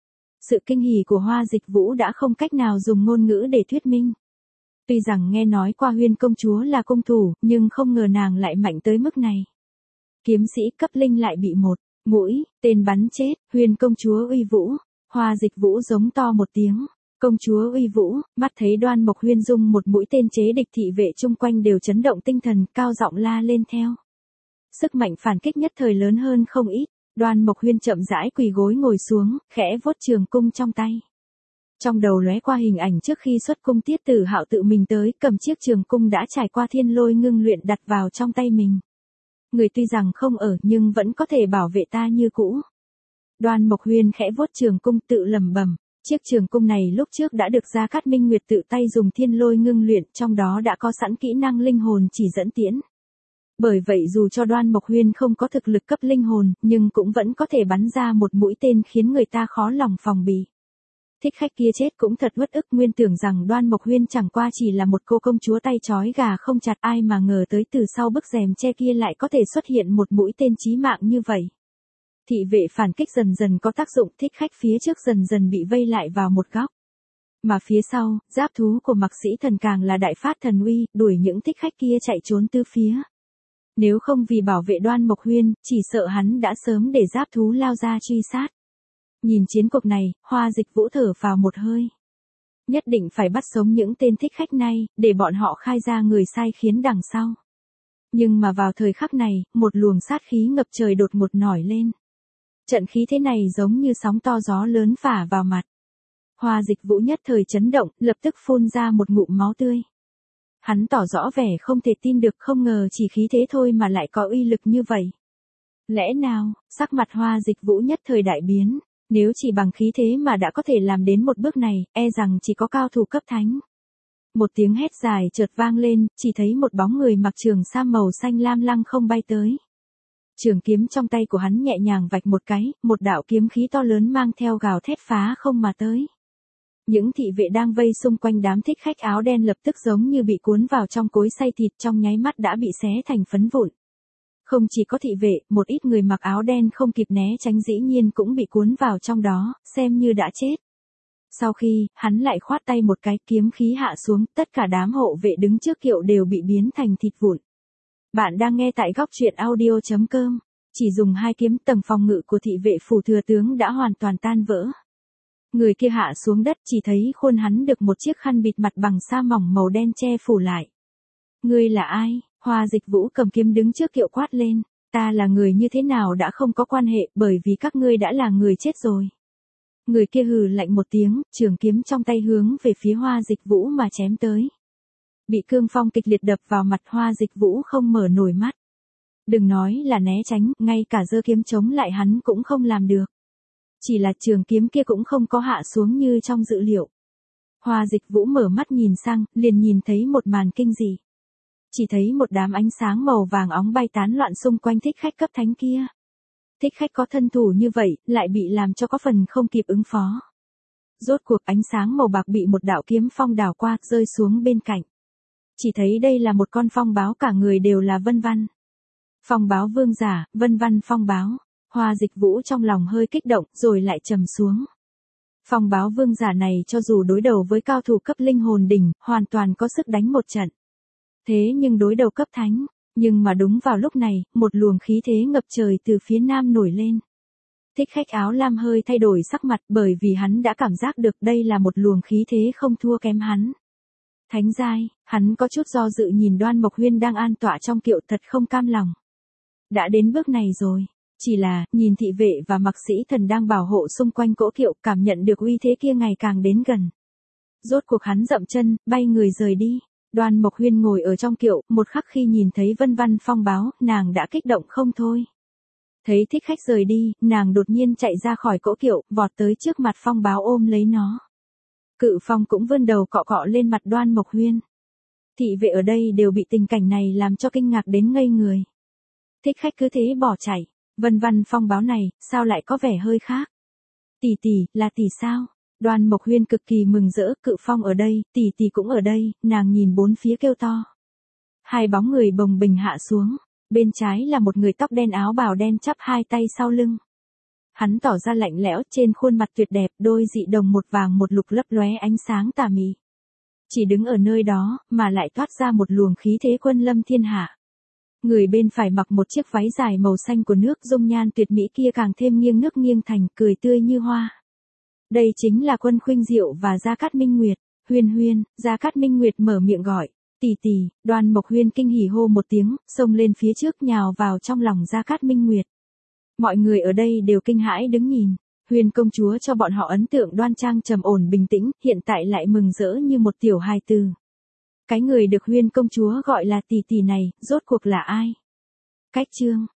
Sự kinh hỉ của Hoa Dịch Vũ đã không cách nào dùng ngôn ngữ để thuyết minh. Tuy rằng nghe nói qua Huyên công chúa là công thủ, nhưng không ngờ nàng lại mạnh tới mức này. Kiếm sĩ cấp linh lại bị một mũi tên bắn chết, Huyên công chúa uy vũ. Hoa Dịch Vũ giống to một tiếng, công chúa uy vũ, mắt thấy Đoan Mộc Huyên dung một mũi tên chế địch, thị vệ chung quanh đều chấn động tinh thần, cao giọng la lên theo. Sức mạnh phản kích nhất thời lớn hơn không ít, Đoan Mộc Huyên chậm rãi quỳ gối ngồi xuống, khẽ vuốt trường cung trong tay. Trong đầu lóe qua hình ảnh trước khi xuất cung Tiết Tử Hạo tự mình tới, cầm chiếc trường cung đã trải qua thiên lôi ngưng luyện đặt vào trong tay mình. Người tuy rằng không ở nhưng vẫn có thể bảo vệ ta như cũ. Đoan Mộc Huyên khẽ vuốt trường cung tự lẩm bẩm, chiếc trường cung này lúc trước đã được Gia Cát Minh Nguyệt tự tay dùng thiên lôi ngưng luyện, trong đó đã có sẵn kỹ năng linh hồn chỉ dẫn tiễn. Bởi vậy dù cho Đoan Mộc Huyên không có thực lực cấp linh hồn, nhưng cũng vẫn có thể bắn ra một mũi tên khiến người ta khó lòng phòng bị. Thích khách kia chết cũng thật uất ức, nguyên tưởng rằng Đoan Mộc Huyên chẳng qua chỉ là một cô công chúa tay trói gà không chặt, ai mà ngờ tới từ sau bức rèm che kia lại có thể xuất hiện một mũi tên chí mạng như vậy. Thị vệ phản kích dần dần có tác dụng, thích khách phía trước dần dần bị vây lại vào một góc. Mà phía sau, giáp thú của Mạc Sĩ Thần càng là đại phát thần uy, đuổi những thích khách kia chạy trốn tứ phía. Nếu không vì bảo vệ Đoan Mộc Huyên, chỉ sợ hắn đã sớm để giáp thú lao ra truy sát. Nhìn chiến cuộc này, Hoa Dịch Vũ thở vào một hơi. Nhất định phải bắt sống những tên thích khách này, để bọn họ khai ra người sai khiến đằng sau. Nhưng mà vào thời khắc này, một luồng sát khí ngập trời đột ngột nổi lên. Trận khí thế này giống như sóng to gió lớn phả vào mặt. Hoa Dịch Vũ nhất thời chấn động, lập tức phun ra một ngụm máu tươi. Hắn tỏ rõ vẻ không thể tin được, không ngờ chỉ khí thế thôi mà lại có uy lực như vậy. Lẽ nào, sắc mặt Hoa Dịch Vũ nhất thời đại biến, nếu chỉ bằng khí thế mà đã có thể làm đến một bước này, e rằng chỉ có cao thủ cấp thánh. Một tiếng hét dài chợt vang lên, chỉ thấy một bóng người mặc trường sam màu xanh lam lăng không bay tới. Trường kiếm trong tay của hắn nhẹ nhàng vạch một cái, một đạo kiếm khí to lớn mang theo gào thét phá không mà tới. Những thị vệ đang vây xung quanh đám thích khách áo đen lập tức giống như bị cuốn vào trong cối xay thịt, trong nháy mắt đã bị xé thành phấn vụn. Không chỉ có thị vệ, một ít người mặc áo đen không kịp né tránh dĩ nhiên cũng bị cuốn vào trong đó, xem như đã chết. Sau khi, hắn lại khoát tay một cái, kiếm khí hạ xuống, tất cả đám hộ vệ đứng trước kiệu đều bị biến thành thịt vụn. Bạn đang nghe tại góc truyện audio.com. Chỉ dùng 2 kiếm, tầng phòng ngự của thị vệ phủ thừa tướng đã hoàn toàn tan vỡ. Người kia hạ xuống đất, chỉ thấy khuôn hắn được một chiếc khăn bịt mặt bằng sa mỏng màu đen che phủ lại. Ngươi là ai? Hoa Dịch Vũ cầm kiếm đứng trước kiệu quát lên. Ta là người như thế nào đã không có quan hệ, bởi vì các ngươi đã là người chết rồi. Người kia hừ lạnh một tiếng, trường kiếm trong tay hướng về phía Hoa Dịch Vũ mà chém tới. Bị cương phong kịch liệt đập vào mặt, Hoa Dịch Vũ không mở nổi mắt. Đừng nói là né tránh, ngay cả giơ kiếm chống lại hắn cũng không làm được. Chỉ là trường kiếm kia cũng không có hạ xuống như trong dự liệu. Hoa Dịch Vũ mở mắt nhìn sang, liền nhìn thấy một màn kinh dị. Chỉ thấy một đám ánh sáng màu vàng óng bay tán loạn xung quanh thích khách cấp thánh kia. Thích khách có thân thủ như vậy, lại bị làm cho có phần không kịp ứng phó. Rốt cuộc ánh sáng màu bạc bị một đạo kiếm phong đảo qua, rơi xuống bên cạnh. Chỉ thấy đây là một con phong báo, cả người đều là vân văn. Phong báo vương giả, vân văn phong báo. Hoa Dịch Vũ trong lòng hơi kích động, rồi lại trầm xuống. Phong báo vương giả này cho dù đối đầu với cao thủ cấp linh hồn đỉnh, hoàn toàn có sức đánh một trận. Thế nhưng đối đầu cấp thánh, nhưng mà đúng vào lúc này, một luồng khí thế ngập trời từ phía nam nổi lên. Thích khách áo lam hơi thay đổi sắc mặt, bởi vì hắn đã cảm giác được đây là một luồng khí thế không thua kém hắn. Thánh giai, hắn có chút do dự nhìn Đoan Mộc Huyên đang an tọa trong kiệu, thật không cam lòng. Đã đến bước này rồi, chỉ là, nhìn thị vệ và Mạc Sĩ Thần đang bảo hộ xung quanh cỗ kiệu, cảm nhận được uy thế kia ngày càng đến gần. Rốt cuộc hắn dậm chân, bay người rời đi. Đoan Mộc Huyên ngồi ở trong kiệu, một khắc khi nhìn thấy vân văn phong báo, nàng đã kích động không thôi. Thấy thích khách rời đi, nàng đột nhiên chạy ra khỏi cỗ kiệu, vọt tới trước mặt Phong Báo ôm lấy nó. Cự Phong cũng vươn đầu cọ cọ lên mặt Đoan Mộc Huyên. Thị vệ ở đây đều bị tình cảnh này làm cho kinh ngạc đến ngây người. Thích khách cứ thế bỏ chạy, vân vân Phong Báo này, sao lại có vẻ hơi khác? Tỷ tỷ, là tỷ sao? Đoan Mộc Huyên cực kỳ mừng rỡ, Cự Phong ở đây, tỷ tỷ cũng ở đây, nàng nhìn bốn phía kêu to. Hai bóng người bồng bềnh hạ xuống, bên trái là một người tóc đen áo bào đen chắp hai tay sau lưng. Hắn tỏ ra lạnh lẽo, trên khuôn mặt tuyệt đẹp, đôi dị đồng một vàng một lục lấp lóe ánh sáng tà mị. Chỉ đứng ở nơi đó, mà lại toát ra một luồng khí thế quân lâm thiên hạ. Người bên phải mặc một chiếc váy dài màu xanh của nước, dung nhan tuyệt mỹ kia càng thêm nghiêng nước nghiêng thành, cười tươi như hoa. Đây chính là Quân Khuynh Diệu và Gia Cát Minh Nguyệt. Huyên Huyên, Gia Cát Minh Nguyệt mở miệng gọi. Tỷ tỷ. Đoan Mộc Huyên kinh hỉ hô một tiếng, xông lên phía trước nhào vào trong lòng Gia Cát Minh Nguyệt. Mọi người ở đây đều kinh hãi đứng nhìn. Huyên công chúa cho bọn họ ấn tượng đoan trang trầm ổn bình tĩnh, hiện tại lại mừng rỡ như một tiểu hài tử. Cái người được Huyên công chúa gọi là tỷ tỷ này, rốt cuộc là ai? Cách chương